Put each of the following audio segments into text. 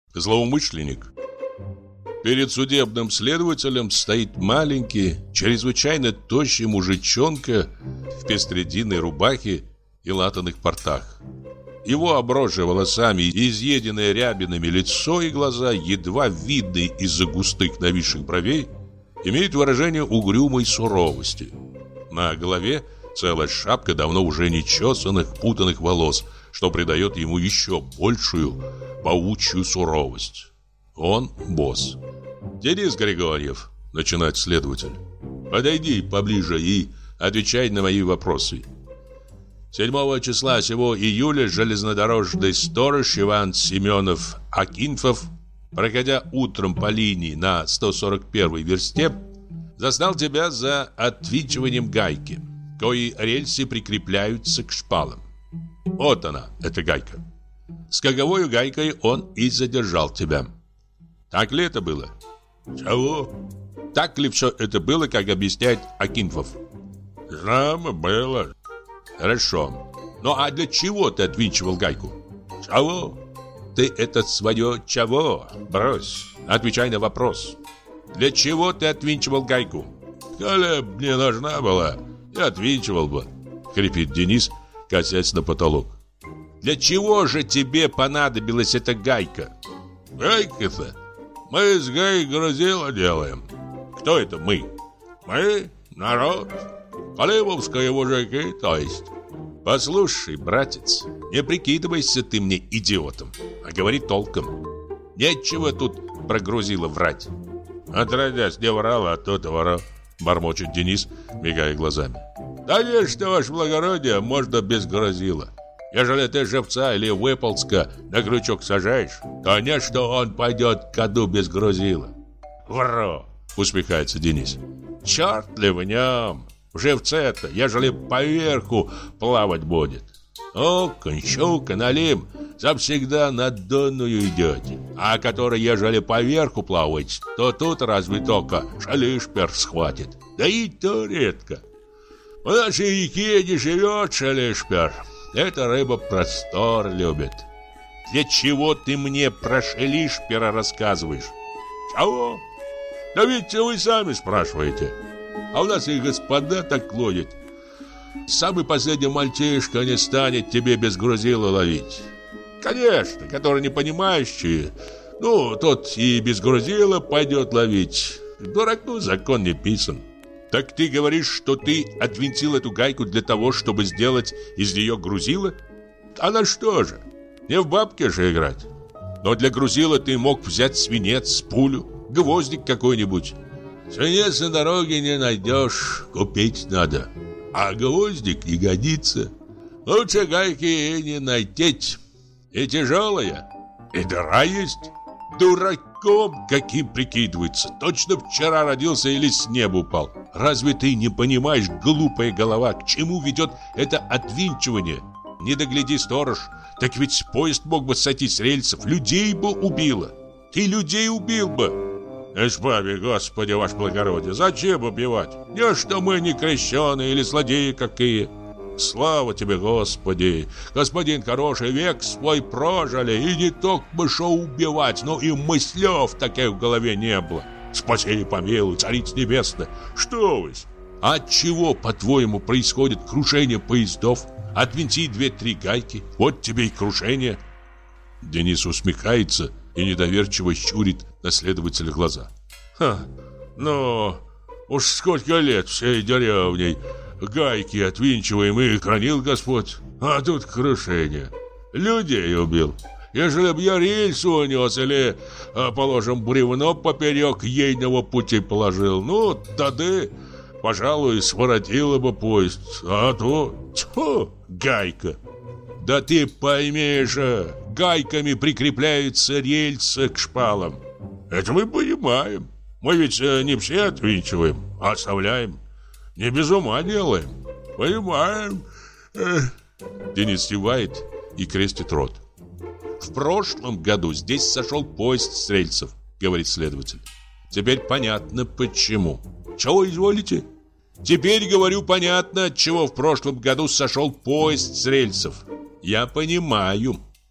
Злоумышленник. Перед судебным следователем стоит маленький, чрезвычайно тощий мужичонка в пестрединной рубахе и латаных портах. Его обросшее волосами и изъеденное рябинами лицо и глаза, едва видные из-за густых нависших бровей, имеют выражение угрюмой суровости. На голове целая шапка давно уже нечесанных, путанных волос, что придает ему еще большую паучью суровость. Он босс. «Денис Григорьев», — начинает следователь, — «подойди поближе и отвечай на мои вопросы. 7 числа сего июля железнодорожный сторож Иван Семенов Акинфов, проходя утром по линии на 141-й версте, застал тебя за отвинчиванием гайки, кои рельсы прикрепляются к шпалам. Вот она, эта гайка. С каковой гайкой он и задержал тебя. Так ли это было?» «Чего?» «Так ли все это было, как объясняет Акинфов?» «Знамо было». «Хорошо. Ну а для чего ты отвинчивал гайку?» «Чего?» «Ты это свое чего? Брось. Отвечай на вопрос. Для чего ты отвинчивал гайку?» «Коли б мне нужна была, я отвинчивал бы», — хрипит Денис, косясь на потолок. «Для чего же тебе понадобилась эта гайка?» «Гайка-то? Мы с гай грузила делаем». «Кто это мы?» «Мы? Народ. Колымовские мужики, то есть». «Послушай, братец, не прикидывайся ты мне идиотом, а говори толком. Нечего тут про грузила врать». «Отродясь не врал, а тут ворал», — бормочет Денис, мигая глазами. «Да не, что, ваше благородие, можно без грузила. Ежели ты живца или выползка на крючок сажаешь, конечно, он пойдет ко дну без грузила». «Вру», — усмехается Денис. «Черт ли в нем? В живце-то, ежели поверху плавать будет. Окунь, щука, налим, завсегда на донную идете. А который, ежели поверху плавать, то тут разве только шалишпер схватит. Да и то редко. В нашей реке не живет шалишпер. Эта рыба простор любит». «Для чего ты мне про шалишпера рассказываешь?» «Чего? Да ведь вы сами спрашиваете. А у нас и господа так ловят. Самый последний мальчишка не станет тебе без грузила ловить. Конечно, который не понимающий, тот и без грузила пойдет ловить. Дураку закон не писан». «Так ты говоришь, что ты отвинтил эту гайку для того, чтобы сделать из нее грузило?» «А на что же? Не в бабке же играть». «Но для грузила ты мог взять свинец, пулю, гвоздик какой-нибудь». «Свинец на дороге не найдешь, купить надо. А гвоздик не годится. Лучше гайки и не найти. И тяжелая, и дыра есть». «Дураком каким прикидывается. Точно вчера родился или с неба упал. Разве ты не понимаешь, глупая голова, к чему ведет это отвинчивание? Не догляди, сторож, так ведь поезд мог бы сойти с рельсов, людей бы убило. Ты людей убил бы». «Избави, Господи, ваше благородие, зачем убивать? Не что мы не крещеные или злодеи какие». «Слава тебе, Господи! Господин хороший, век свой прожили, и не только бы шо убивать, но и мыслев таких в голове не было. Спаси и помилуй, царица небесная! Что вы? От чего, по-твоему, происходит крушение поездов? Отвинти 2-3 гайки, вот тебе и крушение». Денис усмехается и недоверчиво щурит на следователя глаза. Уж сколько лет всей деревней гайки отвинчиваем и хранил Господь, а тут крушение. Людей убил. Ежели б я рельсу унес или, положим, бревно поперек ейного пути положил, тогда, пожалуй, своротило бы поезд. А то, гайка. Да ты пойми же, гайками прикрепляются рельсы к шпалам. Это мы понимаем. Мы ведь не все отвинчиваем, а оставляем. Не без ума делаем. Понимаем. Денис зевает и крестит рот. «В прошлом году здесь сошел поезд с рельсов», — говорит следователь. «Теперь понятно, почему». «Чего изволите?» «Теперь, говорю, понятно, отчего в прошлом году сошел поезд с рельсов. Я понимаю».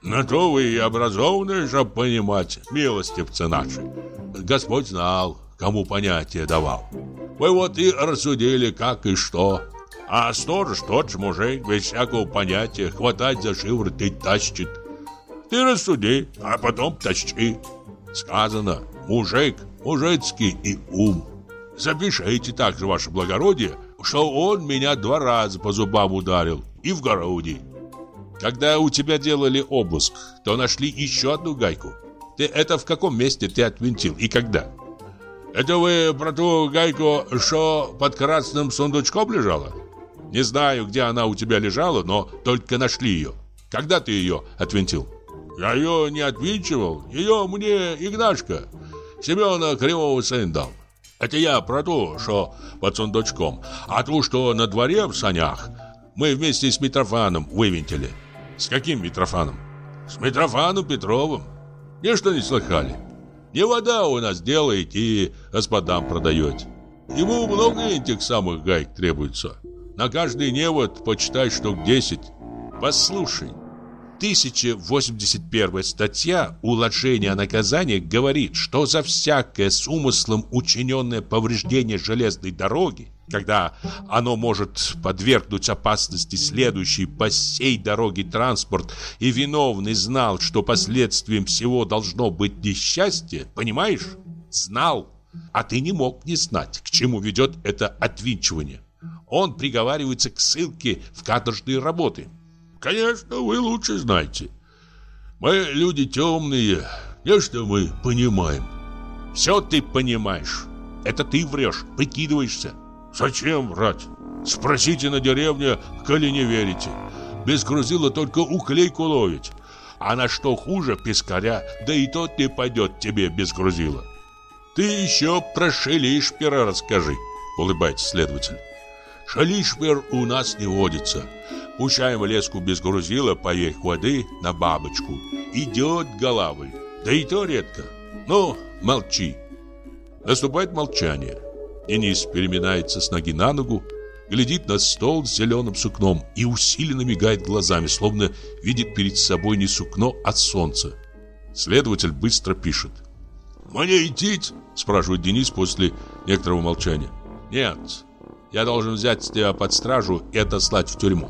На то вы и образованные, чтоб понимать, милостивцы наши. Господь знал, кому понятие давал. Вы вот и рассудили, как и что. А сторож тот же мужик, без всякого понятия, хватать за шиворот и тащит. Ты рассуди, а потом тащи. Сказано, мужик, мужицкий и ум. Запишите также, ваше благородие, что он меня 2 раза по зубам ударил и в груди. Когда у тебя делали обыск, то нашли еще одну гайку. Это в каком месте ты отвинтил и когда? Это вы про ту гайку, что под красным сундучком лежала? Не знаю, где она у тебя лежала, но только нашли ее. Когда ты ее отвинтил? Я ее не отвинчивал. Ее мне Игнашка, Семена Кривого сын дал. Это я про ту, что под сундучком. А ту, что на дворе в санях, мы вместе с Митрофаном вывинтили. С каким Митрофаном? С Митрофаном Петровым. Ничто не слыхали. Не вода у нас делает и господам продает. Ему много этих самых гаек требуется. На каждый невод почитай штук 10. Послушай, 1081 статья «Уложение о наказании» говорит, что за всякое с умыслом учиненное повреждение железной дороги, когда оно может подвергнуть опасности следующий по сей дороге транспорт, и виновный знал, что последствием всего должно быть несчастье, понимаешь? Знал, а ты не мог не знать, к чему ведет это отвинчивание. Он приговаривается к ссылке в каторжные работы. Конечно, вы лучше знаете. Мы люди темные, нечто мы понимаем. Все ты понимаешь. Это ты врешь, прикидываешься. Зачем врать? Спросите на деревне, коли не верите. Без грузила только уклейку ловить. А на что хуже пескаря, да и тот не пойдет тебе без грузила. Ты еще про шелишпера расскажи, улыбается следователь. Шелишпер у нас не водится. Пущаем в леску без грузила поверх воды на бабочку. Идет головой. Да и то редко. Ну, молчи. Наступает молчание. Денис переминается с ноги на ногу, глядит на стол с зеленым сукном и усиленно мигает глазами, словно видит перед собой не сукно, а солнце. Следователь быстро пишет. «Мне идти?» – спрашивает Денис после некоторого молчания. «Нет, я должен взять тебя под стражу и отослать в тюрьму».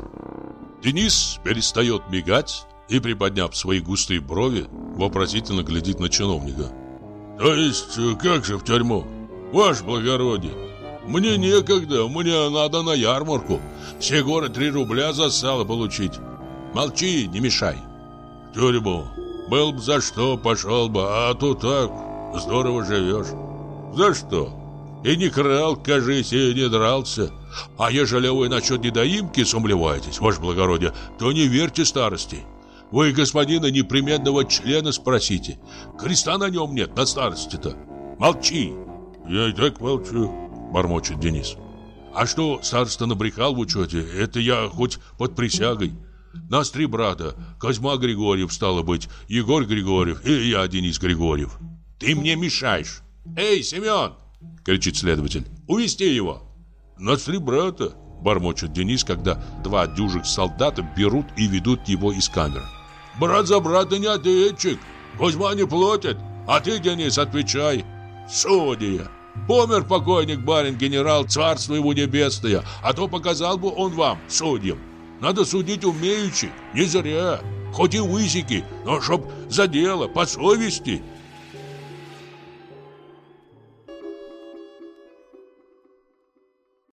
Денис перестает мигать и, приподняв свои густые брови, вопросительно глядит на чиновника. «То есть, как же в тюрьму? Ваше благородие, мне некогда, мне надо на ярмарку. Все горы 3 рубля за сало получить. Молчи, не мешай». «В тюрьму? Был бы за что, пошел бы, а то так, здорово живешь». «За что? И не крал, кажись, и не дрался. А ежели вы насчет недоимки сумлеваетесь, ваше благородие, то не верьте старости. Вы господина непременного члена спросите. Креста на нем нет, на старости-то. Молчи». «Я и так молчу», — бормочет Денис. «А что староста набрехал в учете, это я хоть под присягой. Нас 3 брата, Козьма Григорьев, стало быть, Егор Григорьев и я, Денис Григорьев. Ты мне мешаешь. Эй, Семен!» — кричит следователь. «Увести его!» «Нас 3 брата», — бормочет Денис, когда 2 дюжих солдата берут и ведут его из камеры. «Брат за брата не ответчик. Козьма не платит. А ты, Денис, отвечай. Судья. Помер покойник барин-генерал, царство его небесное, а то показал бы он вам, судьям. Надо судить умеючи, не зря. Хоть и высеки, но чтоб за дело, по совести.